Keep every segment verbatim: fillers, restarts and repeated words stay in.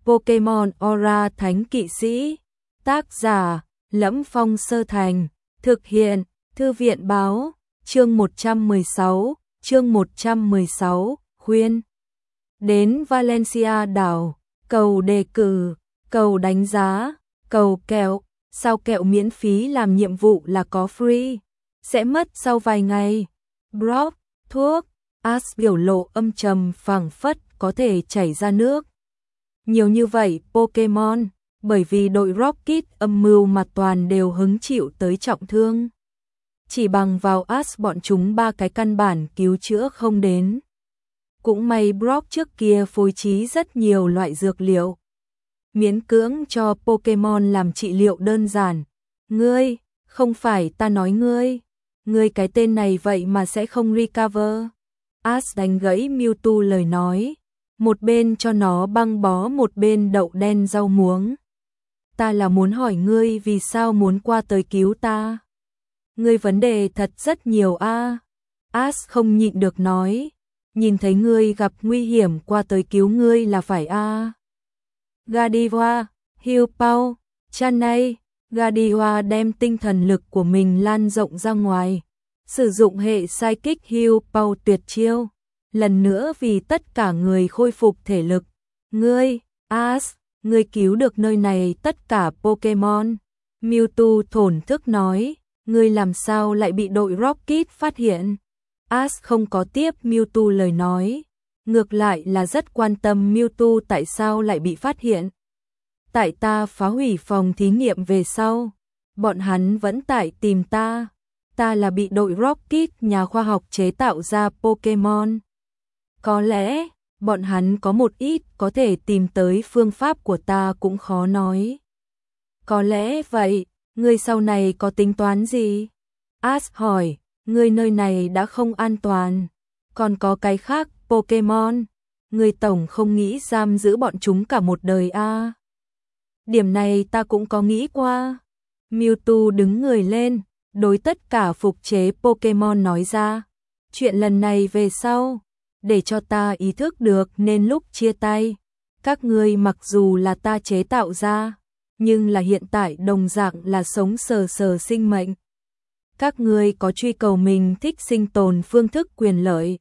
Pokemon Aura Thánh Kỵ Sĩ. Tác giả: Lẫm Phong Sơ Thành. Thực hiện: Thư viện báo. Chương một trăm mười sáu, chương một trăm mười sáu, khuyên. Đến Valencia đảo, cầu đề cử, cầu đánh giá, cầu kẹo, sao kẹo miễn phí làm nhiệm vụ là có free, sẽ mất sau vài ngày. Brock, thuốc, Ash biểu lộ âm trầm phảng phất có thể chảy ra nước. Nhiều như vậy Pokemon, bởi vì đội Rocket âm mưu mà toàn đều hứng chịu tới trọng thương. Chỉ bằng vào Ash bọn chúng ba cái căn bản cứu chữa không đến. Cũng may Brock trước kia phối trí rất nhiều loại dược liệu, miễn cưỡng cho Pokemon làm trị liệu đơn giản. Ngươi, không phải ta nói ngươi, ngươi cái tên này vậy mà sẽ không recover. Ash đánh gãy Mewtwo lời nói, một bên cho nó băng bó một bên đậu đen rau muống. Ta là muốn hỏi ngươi vì sao muốn qua tới cứu ta. Ngươi vấn đề thật rất nhiều a. À. Ash không nhịn được nói, nhìn thấy ngươi gặp nguy hiểm qua tới cứu ngươi là phải a. À. Gardevoir, Hillpao, Chanay, Gardevoir đem tinh thần lực của mình lan rộng ra ngoài, sử dụng hệ Psychic Hillpao tuyệt chiêu, lần nữa vì tất cả người khôi phục thể lực. Ngươi, Ash, ngươi cứu được nơi này tất cả Pokemon. Mewtwo thổn thức nói, ngươi làm sao lại bị đội Rocket phát hiện? Ash không có tiếp Mewtwo lời nói, ngược lại là rất quan tâm Mewtwo tại sao lại bị phát hiện. Tại ta phá hủy phòng thí nghiệm về sau, bọn hắn vẫn tại tìm ta. Ta là bị đội Rocket nhà khoa học chế tạo ra Pokemon. Có lẽ, bọn hắn có một ít có thể tìm tới phương pháp của ta cũng khó nói. Có lẽ vậy, ngươi sau này có tính toán gì? Ash hỏi, ngươi nơi này đã không an toàn, còn có cái khác Pokemon, ngươi tổng không nghĩ giam giữ bọn chúng cả một đời a? À? Điểm này ta cũng có nghĩ qua. Mewtwo đứng người lên, đối tất cả phục chế Pokemon nói ra, chuyện lần này về sau, để cho ta ý thức được nên lúc chia tay, các ngươi mặc dù là ta chế tạo ra, nhưng là hiện tại đồng dạng là sống sờ sờ sinh mệnh. Các ngươi có truy cầu mình thích sinh tồn phương thức quyền lợi,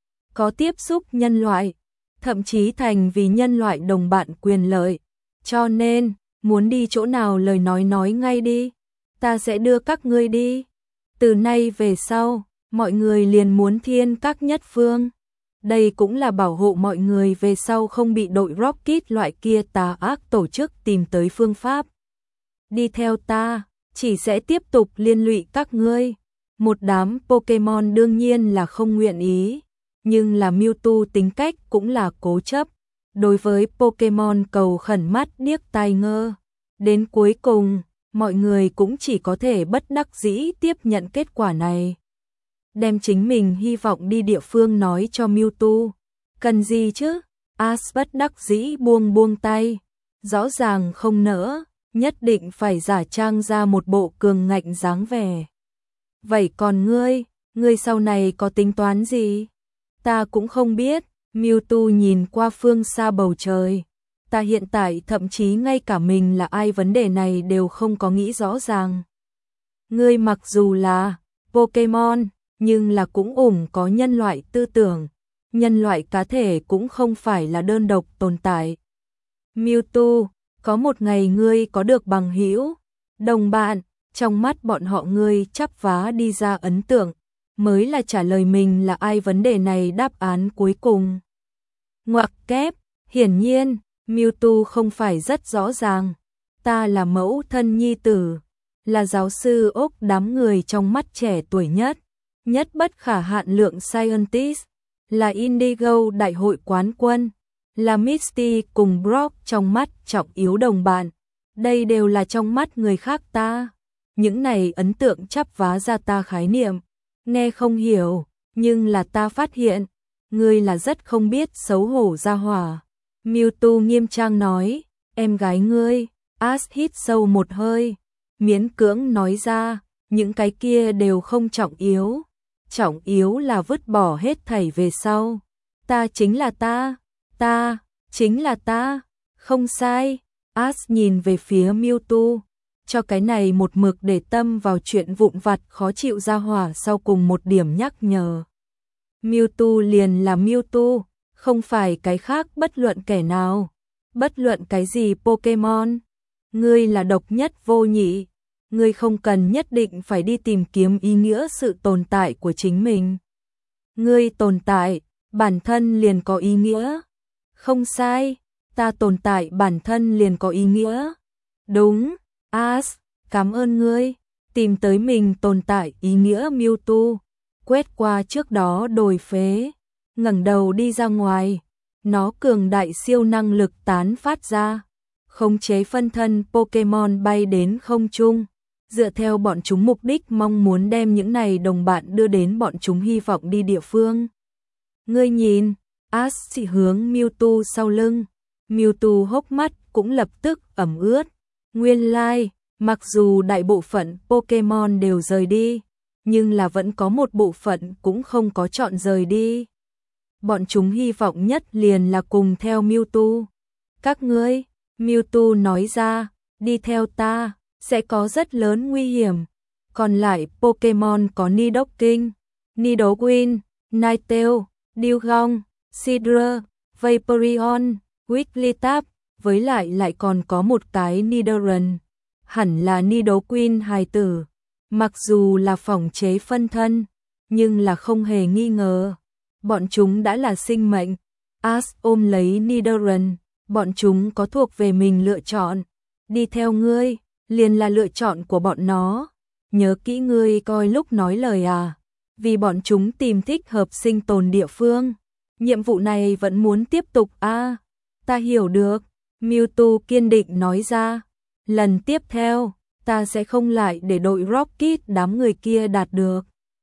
có tiếp xúc nhân loại, thậm chí thành vì nhân loại đồng bạn quyền lợi. Cho nên, muốn đi chỗ nào lời nói nói ngay đi, ta sẽ đưa các ngươi đi. Từ nay về sau, mọi người liền muốn thiên các nhất phương. Đây cũng là bảo hộ mọi người về sau không bị đội Rocket loại kia tà ác tổ chức tìm tới phương pháp. Đi theo ta, chỉ sẽ tiếp tục liên lụy các ngươi. Một đám Pokemon đương nhiên là không nguyện ý, nhưng là Mewtwo tính cách cũng là cố chấp. Đối với Pokemon cầu khẩn mắt điếc tai ngơ. Đến cuối cùng, mọi người cũng chỉ có thể bất đắc dĩ tiếp nhận kết quả này. Đem chính mình hy vọng đi địa phương nói cho Mewtwo. Cần gì chứ? Ash bất đắc dĩ buông buông tay. Rõ ràng không nỡ, nhất định phải giả trang ra một bộ cường ngạnh dáng vẻ. Vậy còn ngươi, ngươi sau này có tính toán gì? Ta cũng không biết. Mewtwo nhìn qua phương xa bầu trời. Ta hiện tại thậm chí ngay cả mình là ai vấn đề này đều không có nghĩ rõ ràng. Ngươi mặc dù là Pokemon, nhưng là cũng ủng có nhân loại tư tưởng. Nhân loại cá thể cũng không phải là đơn độc tồn tại. Mewtwo, có một ngày ngươi có được bằng hữu, đồng bạn, trong mắt bọn họ ngươi chắp vá đi ra ấn tượng, mới là trả lời mình là ai vấn đề này đáp án cuối cùng. Ngoặc kép, hiển nhiên, Mewtwo không phải rất rõ ràng. Ta là mẫu thân nhi tử, là giáo sư ốc đám người trong mắt trẻ tuổi nhất, nhất bất khả hạn lượng scientist, là Indigo đại hội quán quân, là Misty cùng Brock trong mắt trọng yếu đồng bạn. Đây đều là trong mắt người khác ta. Những này ấn tượng chắp vá ra ta khái niệm, nghe không hiểu, nhưng là ta phát hiện, ngươi là rất không biết xấu hổ ra hỏa. Mewtwo nghiêm trang nói, em gái ngươi. Ash hít sâu một hơi, miễn cưỡng nói ra, những cái kia đều không trọng yếu. Trọng yếu là vứt bỏ hết thảy về sau. Ta chính là ta, ta, chính là ta. Không sai, Ash nhìn về phía Mewtwo, cho cái này một mực để tâm vào chuyện vụn vặt khó chịu ra hỏa sau cùng một điểm nhắc nhở. Mewtwo liền là Mewtwo, không phải cái khác bất luận kẻ nào, bất luận cái gì Pokemon. Ngươi là độc nhất vô nhị, ngươi không cần nhất định phải đi tìm kiếm ý nghĩa sự tồn tại của chính mình. Ngươi tồn tại, bản thân liền có ý nghĩa. Không sai, ta tồn tại bản thân liền có ý nghĩa. Đúng, Ash, cảm ơn ngươi, tìm tới mình tồn tại ý nghĩa. Mewtwo quét qua trước đó đồi phế, ngẩng đầu đi ra ngoài, nó cường đại siêu năng lực tán phát ra, khống chế phân thân Pokemon bay đến không trung, dựa theo bọn chúng mục đích mong muốn đem những này đồng bạn đưa đến bọn chúng hy vọng đi địa phương. Ngươi nhìn, Ash chỉ hướng Mewtwo sau lưng, Mewtwo hốc mắt cũng lập tức ẩm ướt. Nguyên lai, like, mặc dù đại bộ phận Pokemon đều rời đi, nhưng là vẫn có một bộ phận cũng không có chọn rời đi. Bọn chúng hy vọng nhất liền là cùng theo Mewtwo. Các ngươi, Mewtwo nói ra, đi theo ta, sẽ có rất lớn nguy hiểm. Còn lại Pokemon có Nidoking, Nidoqueen, Ninetale, Dewgong, Seadra, Vaporeon, Wigglytuff, với lại lại còn có một cái Nidoran, hẳn là Nidoqueen hài tử. Mặc dù là phỏng chế phân thân, nhưng là không hề nghi ngờ, bọn chúng đã là sinh mệnh. Ash ôm lấy Nidoran, bọn chúng có thuộc về mình lựa chọn, đi theo ngươi, liền là lựa chọn của bọn nó. Nhớ kỹ ngươi coi lúc nói lời à, vì bọn chúng tìm thích hợp sinh tồn địa phương. Nhiệm vụ này vẫn muốn tiếp tục a à? Ta hiểu được, Mewtwo kiên định nói ra. Lần tiếp theo, ta sẽ không lại để đội Rocket đám người kia đạt được.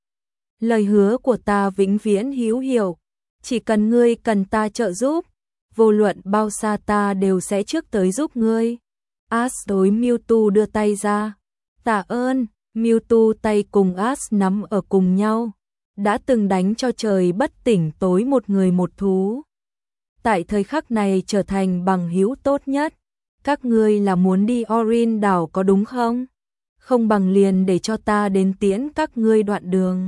Lời hứa của ta vĩnh viễn hữu hiệu, chỉ cần ngươi cần ta trợ giúp, vô luận bao xa ta đều sẽ trước tới giúp ngươi. Ash đối Mewtwo đưa tay ra. Tạ ơn. Mewtwo tay cùng Ash nắm ở cùng nhau. Đã từng đánh cho trời bất tỉnh tối một người một thú. Tại thời khắc này trở thành bằng hữu tốt nhất. Các ngươi là muốn đi Orin đảo có đúng không? Không bằng liền để cho ta đến tiễn các ngươi đoạn đường.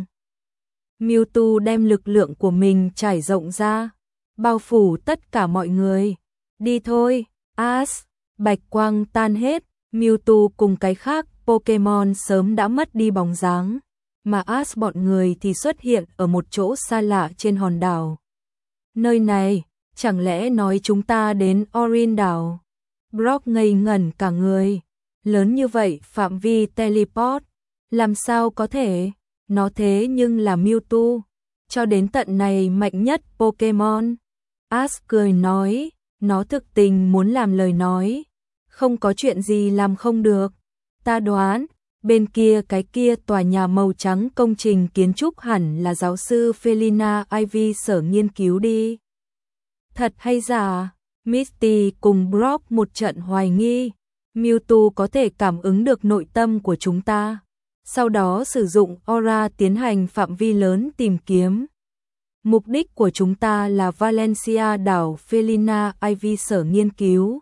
Mewtwo đem lực lượng của mình trải rộng ra, bao phủ tất cả mọi người. Đi thôi, Ash. Bạch quang tan hết, Mewtwo cùng cái khác Pokemon sớm đã mất đi bóng dáng, mà Ash bọn người thì xuất hiện ở một chỗ xa lạ trên hòn đảo. Nơi này, chẳng lẽ nói chúng ta đến Orin đảo? Brock ngây ngẩn cả người. Lớn như vậy phạm vi teleport, làm sao có thể? Nó thế nhưng là Mewtwo, cho đến tận này mạnh nhất Pokemon. Ash cười nói, nó thực tình muốn làm lời nói, không có chuyện gì làm không được. Ta đoán, bên kia cái kia tòa nhà màu trắng công trình kiến trúc hẳn là giáo sư Felina Ivy sở nghiên cứu đi. Thật hay giả? Misty cùng Brock một trận hoài nghi. Mewtwo có thể cảm ứng được nội tâm của chúng ta, sau đó sử dụng aura tiến hành phạm vi lớn tìm kiếm. Mục đích của chúng ta là Valencia đảo Felina Ivy sở nghiên cứu.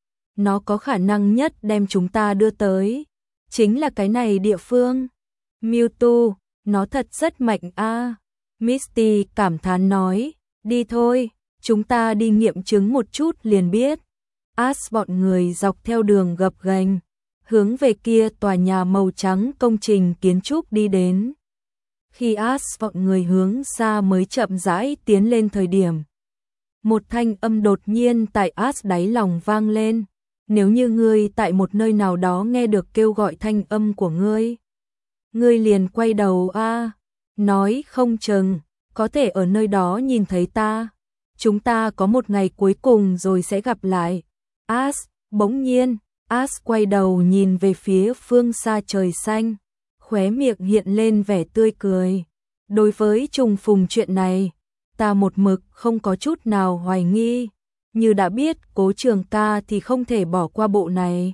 Nó có khả năng nhất đem chúng ta đưa tới, chính là cái này địa phương. Mewtwo, nó thật rất mạnh a. À. Misty cảm thán nói, đi thôi, chúng ta đi nghiệm chứng một chút liền biết. Ash bọn người dọc theo đường gập ghềnh, hướng về kia tòa nhà màu trắng công trình kiến trúc đi đến. Khi Ash bọn người hướng xa mới chậm rãi tiến lên thời điểm, một thanh âm đột nhiên tại Ash đáy lòng vang lên. Nếu như ngươi tại một nơi nào đó nghe được kêu gọi thanh âm của ngươi, ngươi liền quay đầu a, à, nói không chừng có thể ở nơi đó nhìn thấy ta. Chúng ta có một ngày cuối cùng rồi sẽ gặp lại. Ash, bỗng nhiên, Ash quay đầu nhìn về phía phương xa trời xanh, khóe miệng hiện lên vẻ tươi cười. Đối với trùng phùng chuyện này, ta một mực không có chút nào hoài nghi. Như đã biết Cố Trường Ca thì không thể bỏ qua bộ này.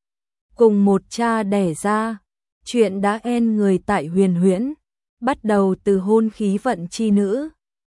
Cùng một cha đẻ ra, chuyện đã en người tại Huyền Huyễn, bắt đầu từ hôn khí vận chi nữ.